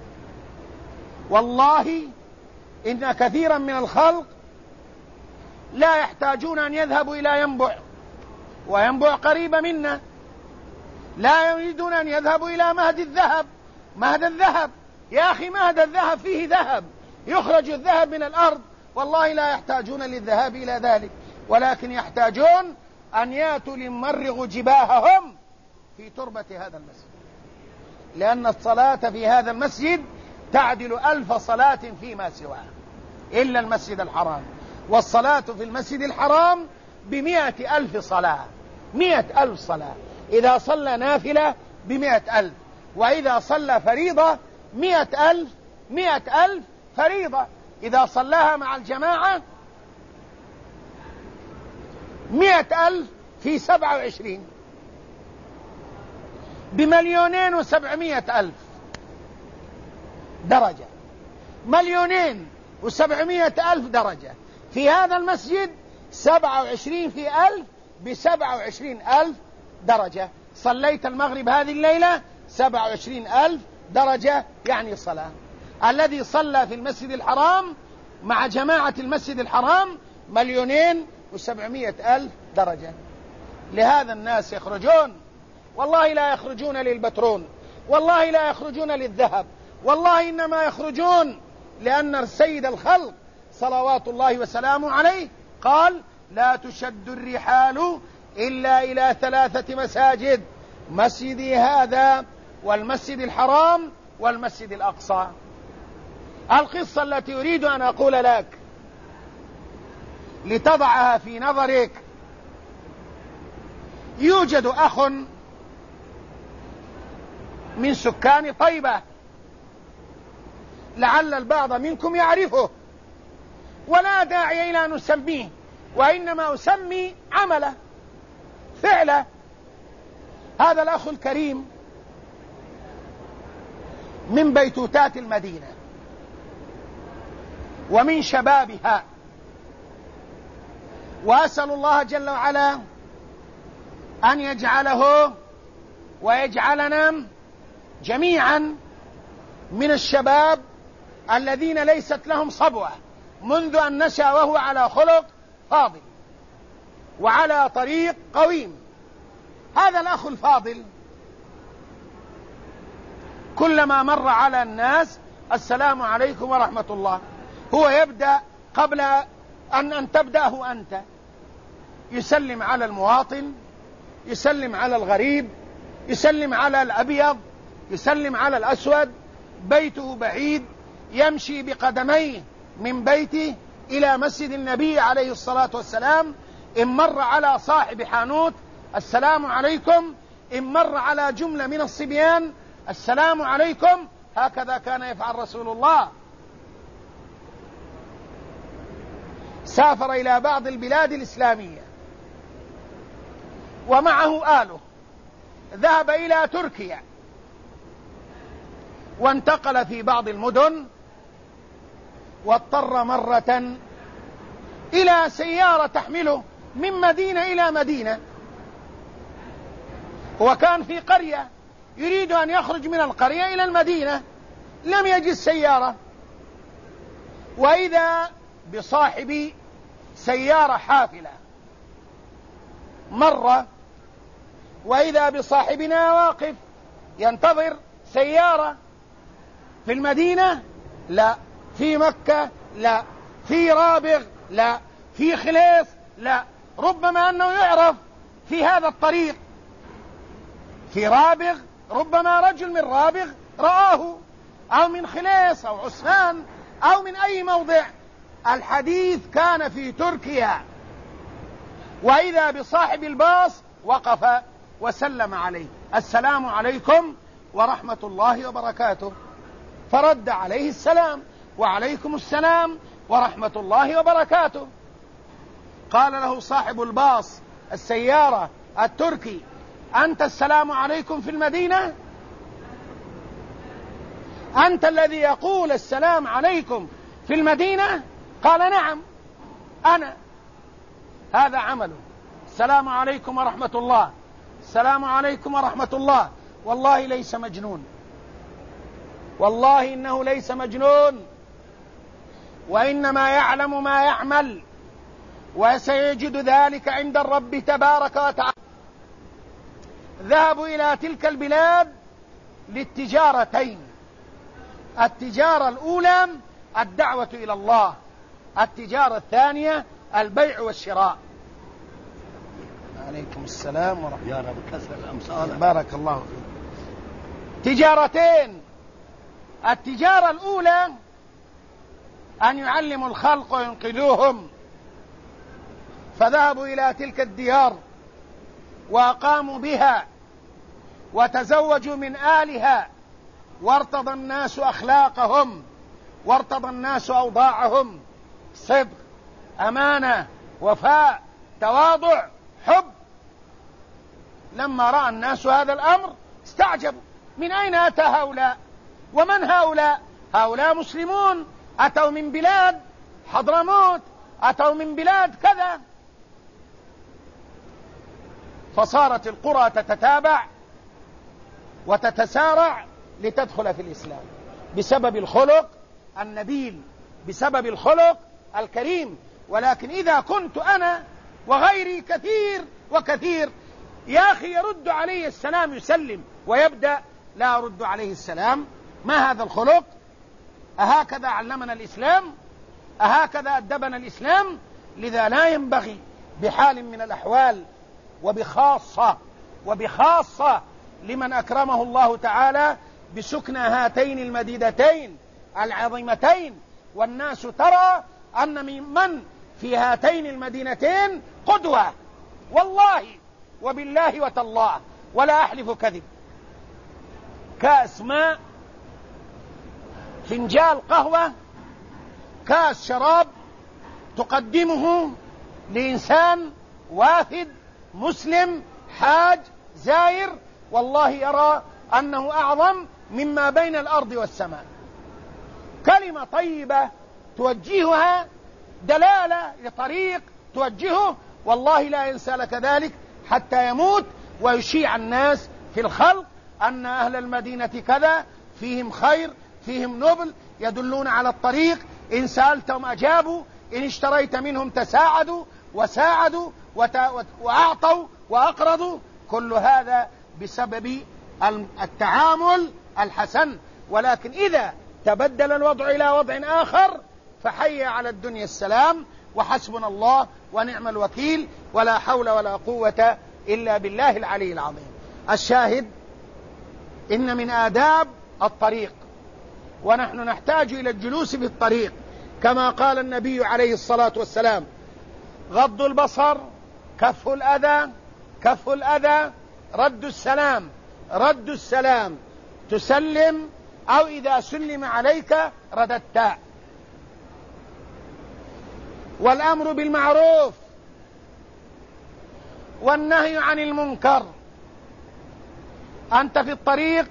والله إن كثيرا من الخلق لا يحتاجون أن يذهبوا إلى ينبع، وينبع قريبة منا، لا يريدون أن يذهبوا إلى مهد الذهب. مهد الذهب يا أخي، مهد الذهب فيه ذهب، يخرج الذهب من الأرض. والله لا يحتاجون للذهاب إلى ذلك، ولكن يحتاجون أن يأتوا ليمرغوا جباههم في تربة هذا المسجد، لأن الصلاة في هذا المسجد تعدل 1000 صلاة فيما سواه إلا المسجد الحرام. والصلاة في المسجد الحرام ب100,000 صلاة، 100,000 صلاة. إذا صلى نافلة ب100,000، وإذا صلى فريضة 100,000، 100,000 فريضة. إذا صلاها مع الجماعة 100,000 في 27 ب2,700,000 درجة، 2,700,000 درجة. في هذا المسجد 27 في 1000 ب27,000 درجة. صليت المغرب هذه الليلة 27,000 درجة، يعني صلاة. الذي صلى في المسجد الحرام مع جماعة المسجد الحرام 2,700,000 درجة. لهذا الناس يخرجون، والله لا يخرجون للبترول، والله لا يخرجون للذهب، والله إنما يخرجون لأن السيد الخلق صلوات الله وسلامه عليه قال: لا تشد الرحال إلا إلى 3 مساجد، مسجدي هذا والمسجد الحرام والمسجد الأقصى. القصة التي أريد أن أقول لك لتضعها في نظرك: يوجد أخ من سكان طيبة، لعل البعض منكم يعرفه، ولا داعي إلى أن نسميه، وإنما أسمي عمله فعله. هذا الأخ الكريم من بيتوتات المدينة ومن شبابها، وأسأل الله جل وعلا أن يجعله ويجعلنا جميعا من الشباب الذين ليست لهم صبوة منذ أن نشأ، وهو على خلق فاضل وعلى طريق قويم. هذا الأخ الفاضل كلما مر على الناس: السلام عليكم ورحمة الله. هو يبدأ قبل أن تبدأه أنت، يسلم على المواطن، يسلم على الغريب، يسلم على الأبيض، يسلم على الأسود. بيته بعيد، يمشي بقدميه من بيته إلى مسجد النبي عليه الصلاة والسلام. إن مر على صاحب حانوت: السلام عليكم. إن مر على جملة من الصبيان: السلام عليكم. هكذا كان يفعل رسول الله. سافر إلى بعض البلاد الإسلامية ومعه آله، ذهب إلى تركيا وانتقل في بعض المدن، واضطر مرة إلى سيارة تحمله من مدينة إلى مدينة. وكان في قرية يريد أن يخرج من القرية إلى المدينة، لم يجد سيارة، وإذا بصاحب سيارة حافلة مرة، وإذا بصاحبنا واقف ينتظر سيارة في المدينة، لا، في مكة لا، في رابغ لا، في خليص لا. ربما أنه يعرف في هذا الطريق في رابغ، ربما رجل من رابغ رآه، أو من خليص أو عسفان أو من أي موضع. الحديث كان في تركيا، وإذا بصاحب الباص وقف وسلم عليه: السلام عليكم ورحمة الله وبركاته. فرد عليه السلام: وعليكم السلام ورحمة الله وبركاته. قال له صاحب الباص السيارة التركي: أنت السلام عليكم في المدينة؟ أنت الذي يقول السلام عليكم في المدينة؟ قال: نعم أنا. هذا عمله: السلام عليكم ورحمة الله، السلام عليكم ورحمة الله. والله ليس مجنون، والله إنه ليس مجنون، وإنما يعلم ما يعمل، وسيجد ذلك عند الرب تبارك وتعالى. ذهبوا إلى تلك البلاد للتجارتين: التجارة الأولى الدعوة إلى الله، التجارة الثانية البيع والشراء. عليكم السلام ورحمة الله. يا رب كسر الأمثال. بارك الله فيك. تجارتين: التجارة الأولى أن يعلموا الخلق وينقذوهم، فذهبوا إلى تلك الديار وأقاموا بها وتزوجوا من آلها، وارتضى الناس أخلاقهم، وارتضى الناس أوضاعهم: صدق، أمانة، وفاء، تواضع، حب. لما رأى الناس هذا الأمر استعجبوا: من أين أتى هؤلاء؟ ومن هؤلاء؟ هؤلاء مسلمون، أتوا من بلاد حضرموت، أتوا من بلاد كذا. فصارت القرى تتتابع وتتسارع لتدخل في الإسلام بسبب الخلق النبيل، بسبب الخلق الكريم. ولكن إذا كنت أنا وغيري كثير وكثير، يا أخي يرد عليه السلام يسلم ويبدأ لا أرد عليه السلام، ما هذا الخلق؟ أهكذا علمنا الإسلام؟ أهكذا أدبنا الإسلام؟ لذا لا ينبغي بحال من الأحوال، وبخاصة لمن أكرمه الله تعالى بسكنى هاتين المدينتين العظيمتين، والناس ترى أن من في هاتين المدينتين قدوة، والله وبالله وتالله ولا أحلف كذب. كأس ماء، فنجال قهوة، كأس شراب تقدمه لإنسان وافد مسلم حاج زائر، والله يرى أنه أعظم مما بين الأرض والسماء. كلمة طيبة توجهها، دلالة لطريق توجهه، والله لا ينسى لك ذلك حتى يموت، ويشيع الناس في الخلق أن أهل المدينة كذا، فيهم خير، فيهم نبل، يدلون على الطريق، إن سألتهم أجابوا، إن اشتريت منهم تساعدوا وساعدوا وأعطوا وأقرضوا. كل هذا بسبب التعامل الحسن. ولكن إذا تبدل الوضع إلى وضع آخر فحي على الدنيا السلام، وحسبنا الله ونعم الوكيل، ولا حول ولا قوة إلا بالله العلي العظيم. الشاهد إن من آداب الطريق، ونحن نحتاج إلى الجلوس في الطريق كما قال النبي عليه الصلاة والسلام: غض البصر، كف الأذى، رد السلام، تسلم أو إذا سلم عليك رددت. والأمر بالمعروف والنهي عن المنكر. أنت في الطريق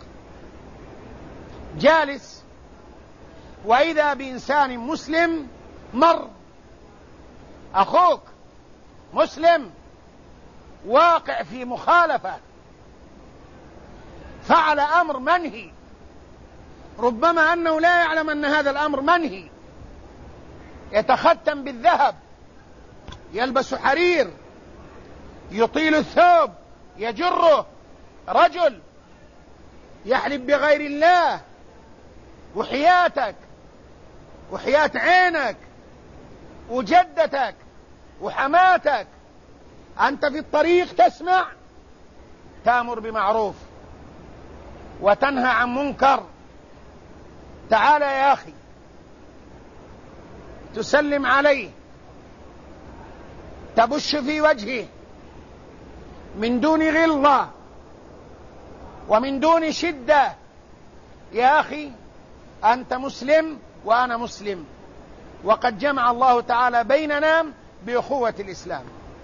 جالس، وإذا بإنسان مسلم مر، أخوك مسلم واقع في مخالفة، فعل أمر منهي، ربما أنه لا يعلم أن هذا الأمر منهي، يتختم بالذهب، يلبس حرير، يطيل الثوب، يجره، رجل يحلف بغير الله، وحياتك وحياة عينك وجدتك وحماتك، أنت في الطريق تسمع، تأمر بمعروف وتنهى عن منكر. تعال يا أخي، تسلم عليه، تبش في وجهه من دون غلظة ومن دون شدة. يا أخي أنت مسلم وأنا مسلم، وقد جمع الله تعالى بيننا بأخوة الإسلام.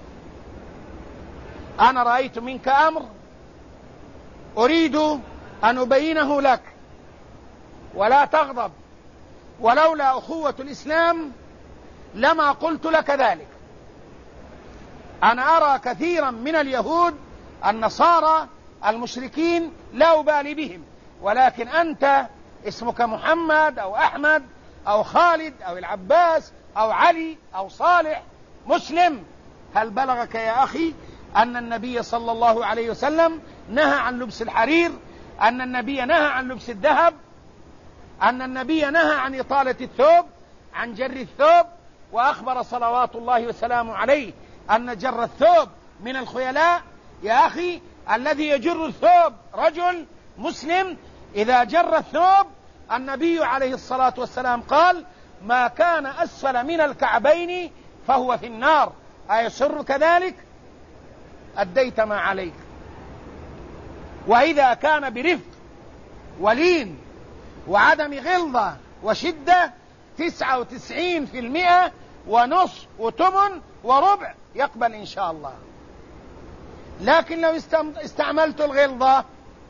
أنا رأيت منك أمر أريد أن أبينه لك، ولا تغضب، ولولا أخوة الإسلام لما قلت لك ذلك. أنا أرى كثيرا من اليهود النصارى المشركين لا أبالي بهم، ولكن أنت اسمك محمد أو أحمد أو خالد أو العباس أو علي أو صالح، مسلم. هل بلغك يا أخي أن النبي صلى الله عليه وسلم نهى عن لبس الحرير، أن النبي نهى عن لبس الذهب، أن النبي نهى عن إطالة الثوب، عن جر الثوب، وأخبر صلوات الله وسلامه عليه أن جر الثوب من الخيلاء؟ يا أخي الذي يجر الثوب رجل مسلم، إذا جر الثوب النبي عليه الصلاة والسلام قال: ما كان أسفل من الكعبين فهو في النار. أيسرك ذلك؟ أديت ما عليك. وإذا كان برفق ولين وعدم غلظة وشدة 99% ونص وثمن وربع يقبل إن شاء الله. لكن لو استعملت الغلظة،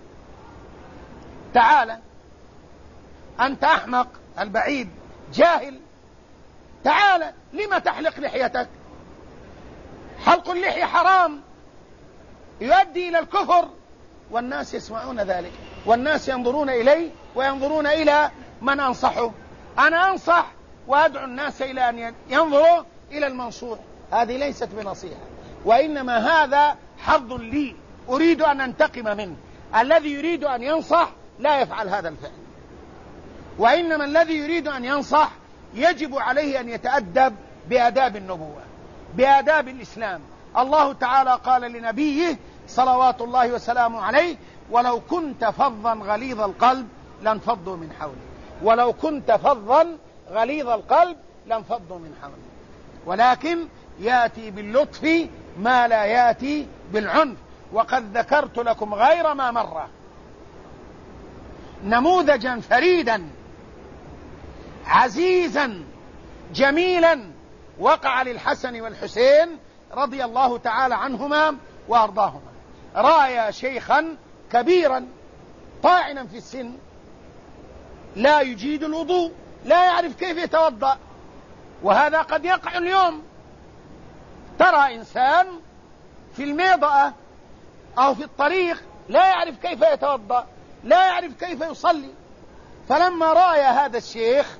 تعال أنت أحمق البعيد جاهل، تعال لما تحلق لحيتك؟ حلق اللحية حرام، يؤدي إلى الكفر، والناس يسمعون ذلك، والناس ينظرون إلي وينظرون إلى من أنصحه. أنا أنصح وأدعو الناس إلى أن ينظروا إلى المنصوح. هذه ليست بنصيحة، وإنما هذا حظ لي أريد أن أنتقم منه. الذي يريد أن ينصح لا يفعل هذا الفعل، وإنما الذي يريد أن ينصح يجب عليه أن يتأدب بآداب النبوة، بآداب الإسلام. الله تعالى قال لنبيه صلوات الله وسلامه عليه: ولو كنت فظا غليظ القلب لانفضوا من حولك، ولو كنت فظا غليظ القلب لانفضوا من حولك، ولكن يأتي باللطف ما لا يأتي بالعنف. وقد ذكرت لكم غير ما مرة نموذجا فريدا عزيزا جميلا وقع للحسن والحسين رضي الله تعالى عنهما وأرضاهما. رأى شيخا كبيرا طاعنا في السن لا يجيد الوضوء، لا يعرف كيف يتوضأ، وهذا قد يقع اليوم. ترى إنسان في الميضأة أو في الطريق لا يعرف كيف يتوضأ، لا يعرف كيف يصلي. فلما رأى هذا الشيخ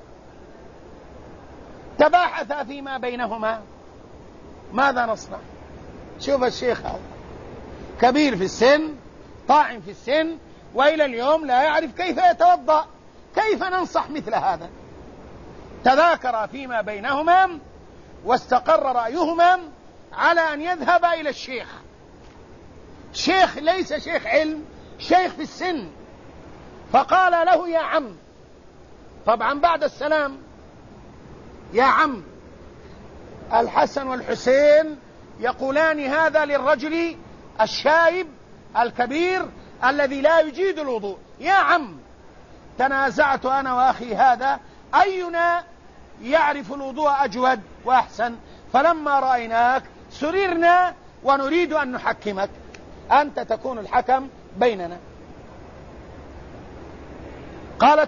تباحث فيما بينهما ماذا نصنع. شوف الشيخ هذا كبير في السن طاعن في السن وإلى اليوم لا يعرف كيف يتوضأ، كيف ننصح مثل هذا؟ تذاكر فيما بينهما واستقر رأيهما على أن يذهب إلى الشيخ. شيخ ليس شيخ علم، شيخ في السن. فقال له: يا عم، طبعا بعد السلام، يا عم، الحسن والحسين يقولان هذا للرجل الشايب الكبير الذي لا يجيد الوضوء. يا عم، تنازعت أنا وأخي هذا أينا يعرف الوضوء أجود وأحسن، فلما رأيناك سررنا ونريد أن نحكمك، أنت تكون الحكم بيننا. قال: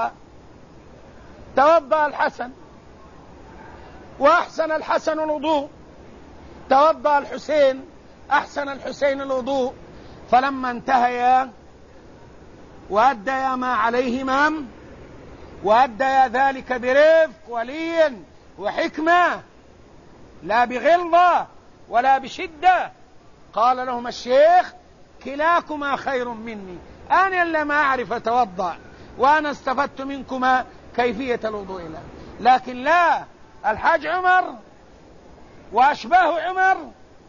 توضأ الحسن وأحسن الحسن الوضوء، توضأ الحسين أحسن الحسين الوضوء. فلما انتهيا وأديا ما عليهما وأديا ذلك برفق ولين وحكمة لا بغلظة ولا بشدة، قال لهما الشيخ: كلاكما خير مني، أنا اللي ما أعرف أتوضأ وأنا استفدت منكما كيفية الوضوء له، لكن لا، الحاج عمر وأشباه عمر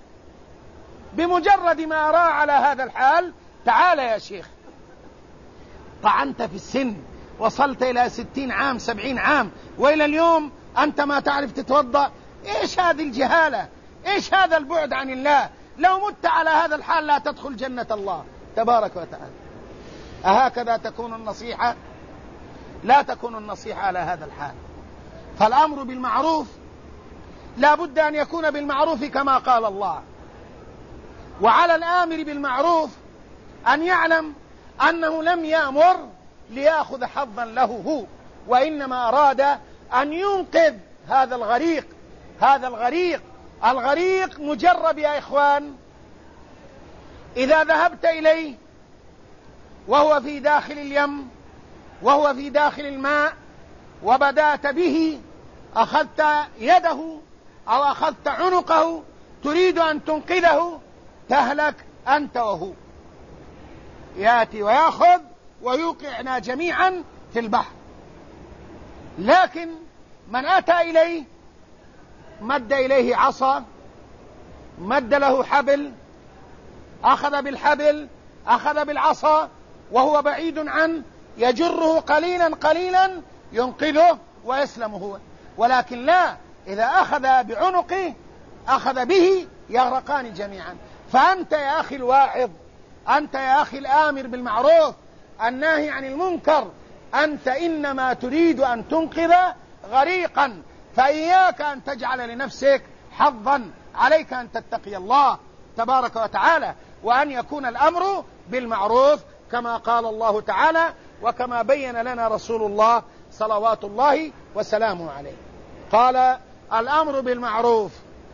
بمجرد ما أرى على هذا الحال: تعال يا شيخ، طعنت في السن، وصلت إلى 60 عام 70 عام وإلى اليوم أنت ما تعرف تتوضأ، إيش هذه الجهالة؟ إيش هذا البعد عن الله؟ لو مت على هذا الحال لا تدخل جنة الله تبارك وتعالى. أهكذا تكون النصيحة؟ لا تكون النصيحة على هذا الحال. فالأمر بالمعروف لا بد أن يكون بالمعروف كما قال الله، وعلى الآمر بالمعروف أن يعلم أنه لم يأمر ليأخذ حظا له هو، وإنما أراد أن ينقذ هذا الغريق. هذا الغريق مجرب يا إخوان. إذا ذهبت إليه وهو في داخل اليم وهو في داخل الماء وبدأت به، أخذت يده أو أخذت عنقه تريد أن تنقذه، تهلك أنت وهو. يأتي ويأخذ ويوقعنا جميعا في البحر. لكن من أتى إليه مد إليه عصا، مد له حبل، أخذ بالحبل، أخذ بالعصا وهو بعيد عنه، يجره قليلا قليلا ينقذه ويسلم هو. ولكن لا، إذا أخذ بعنقه أخذ به يغرقان جميعا. فأنت يا أخي الواعظ، أنت يا أخي الآمر بالمعروف الناهي عن المنكر، أنت إنما تريد أن تنقذ غريقا، فإياك أن تجعل لنفسك حظا، عليك أن تتقي الله تبارك وتعالى، وأن يكون الأمر بالمعروف كما قال الله تعالى وكما بين لنا رسول الله صلوات الله وسلامه عليه. قال: الأمر بالمعروف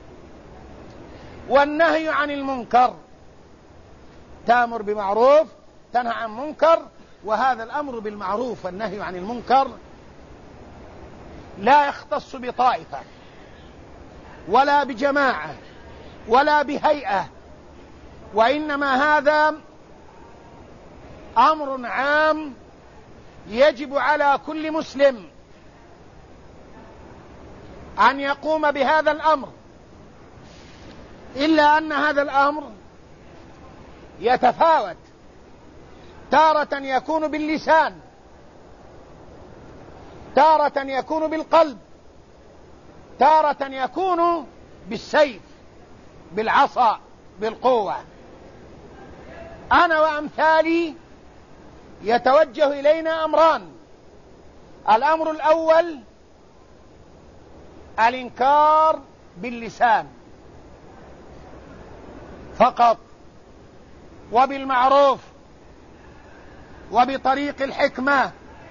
والنهي عن المنكر. تأمر بمعروف تنهى عن منكر، وهذا الأمر بالمعروف والنهي عن المنكر لا يختص بطائفة ولا بجماعة ولا بهيئة، وإنما هذا أمر عام يجب على كل مسلم أن يقوم بهذا الأمر، إلا أن هذا الأمر يتفاوت تارة يكون باللسان، تارة يكون بالقلب، تارة يكون بالسيف، بالعصا، بالقوة. أنا وأمثالي يتوجه إلينا أمران: الأمر الأول الإنكار باللسان فقط، وبالمعروف، وبطريق الحكمة.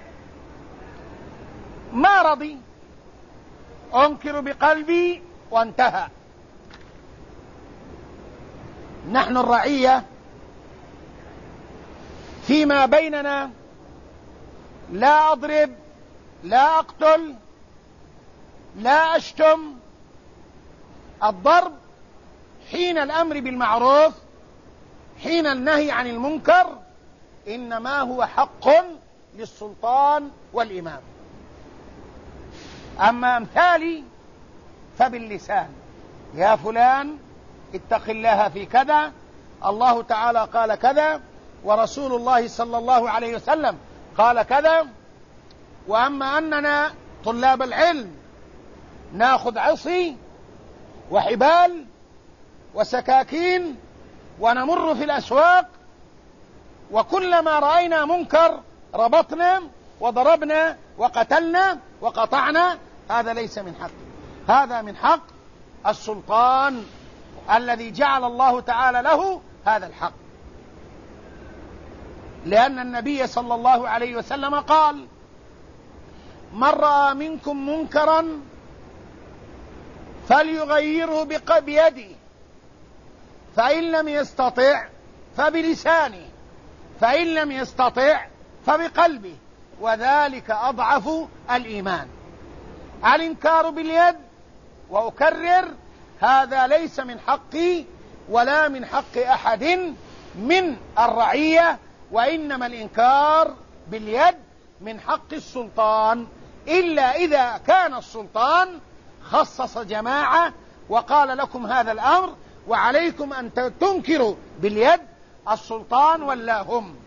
ما رضي أنكر بقلبي وانتهى. نحن الرعية فيما بيننا لا أضرب، لا أقتل، لا أشتم. الضرب حين الأمر بالمعروف، حين النهي عن المنكر، إنما هو حق للسلطان والإمام. أما أمثالي فباللسان: يا فلان اتق الله في كذا، الله تعالى قال كذا، ورسول الله صلى الله عليه وسلم قال كذا. وأما أننا طلاب العلم ناخذ عصي وحبال وسكاكين ونمر في الأسواق، وكلما رأينا منكر ربطنا وضربنا وقتلنا وقطعنا، هذا ليس من حق، هذا من حق السلطان الذي جعل الله تعالى له هذا الحق. لأن النبي صلى الله عليه وسلم قال: من رأى منكم منكرا فليغيره بيده، فإن لم يستطع فبلسانه، فإن لم يستطع فبقلبه، وذلك أضعف الإيمان. الإنكار باليد، وأكرر، هذا ليس من حقي ولا من حق أحد من الرعية، وإنما الإنكار باليد من حق السلطان، إلا إذا كان السلطان خصص جماعة وقال لكم هذا الأمر وعليكم أن تنكروا باليد، السلطان ولا هم.